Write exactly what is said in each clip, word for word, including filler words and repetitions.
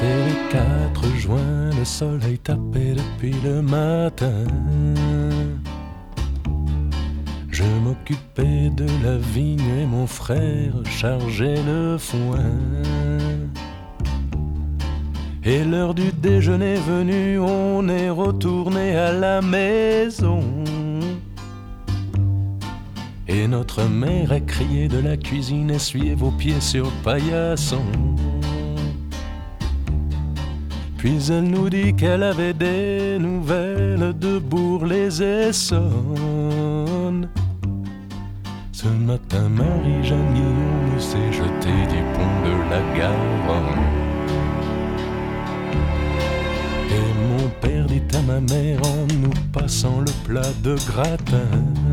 C'était le quatre juin, le soleil tapait depuis le matin. Je m'occupais de la vigne et mon frère chargeait le foin. Et l'heure du déjeuner venue, on est retourné à la maison. Et notre mère a crié de la cuisine, essuyez vos pieds sur le paillasson. Puis elle nous dit qu'elle avait des nouvelles de Bourg-les-Essonnes. Ce matin, Marie-Jeanne Guillaume s'est jetée du pont de la Garonne. Et mon père dit à ma mère en nous passant le plat de gratin: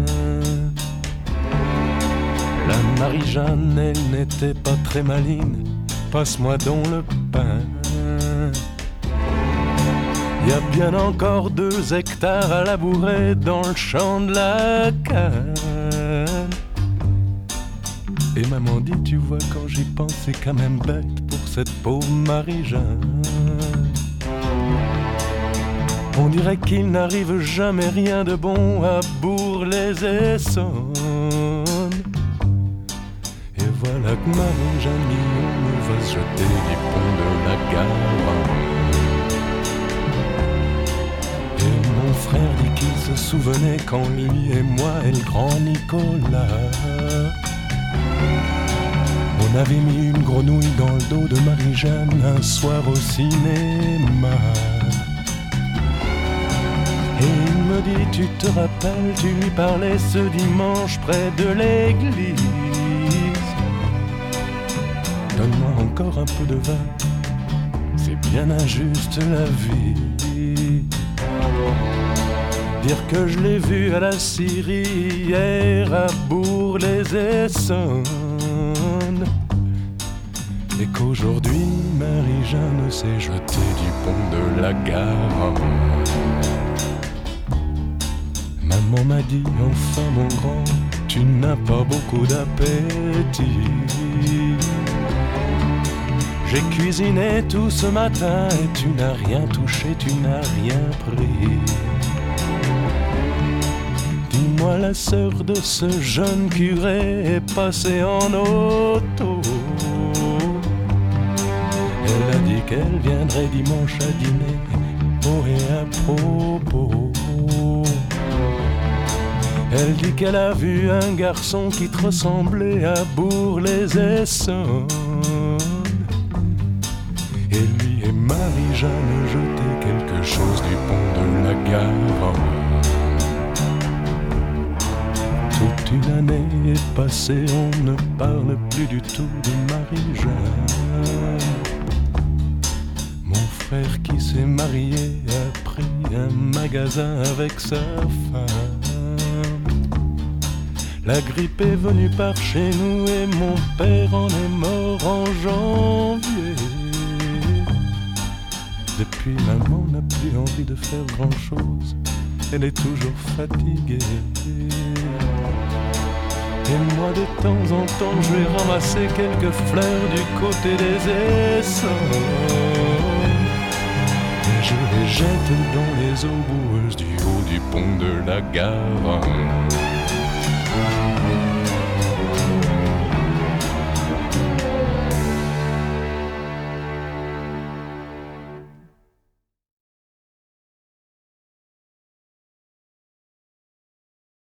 la Marie-Jeanne, elle n'était pas très maligne, passe-moi donc le pain. Il y a bien encore deux hectares à labourer dans le champ de la canne. Et maman dit, tu vois, quand j'y pense, c'est quand même bête pour cette pauvre Marie-Jeanne. On dirait qu'il n'arrive jamais rien de bon à Bourg-les-Essonnes. Et voilà que Marie-Jeanne Guillaume va se jeter du pont de la Garonne. Et mon frère dit qu'il se souvenait quand lui et moi et le grand Nicolas, on avait mis une grenouille dans le dos de Marie-Jeanne un soir au cinéma. Et il me dit, tu te rappelles, tu lui parlais ce dimanche près de l'église. Donne-moi encore un peu de vin, c'est bien injuste la vie. Dire que je l'ai vu à la Syrie hier à Bourg-les-Essonnes, et qu'aujourd'hui Marie-Jeanne s'est jetée du pont de la Garonne. Maman m'a dit, enfin mon grand, tu n'as pas beaucoup d'appétit. J'ai cuisiné tout ce matin et tu n'as rien touché, tu n'as rien pris. Dis-moi, la sœur de ce jeune curé est passée en auto. Elle a dit qu'elle viendrait dimanche à dîner, oh et à propos. Elle dit qu'elle a vu un garçon qui te ressemblait à Bourg-les-Essonnes. Et lui et Marie-Jeanne jetaient quelque chose du pont de la Garonne. Toute une année est passée, on ne parle plus du tout de Marie-Jeanne. Mon frère qui s'est marié a pris un magasin avec sa femme. La grippe est venue par chez nous et mon père en est mort en janvier. Depuis, maman n'a plus envie de faire grand-chose, elle est toujours fatiguée. Et moi de temps en temps je vais ramasser quelques fleurs du côté des Essonnes, et je les jette dans les eaux boueuses du haut du pont de la Garonne.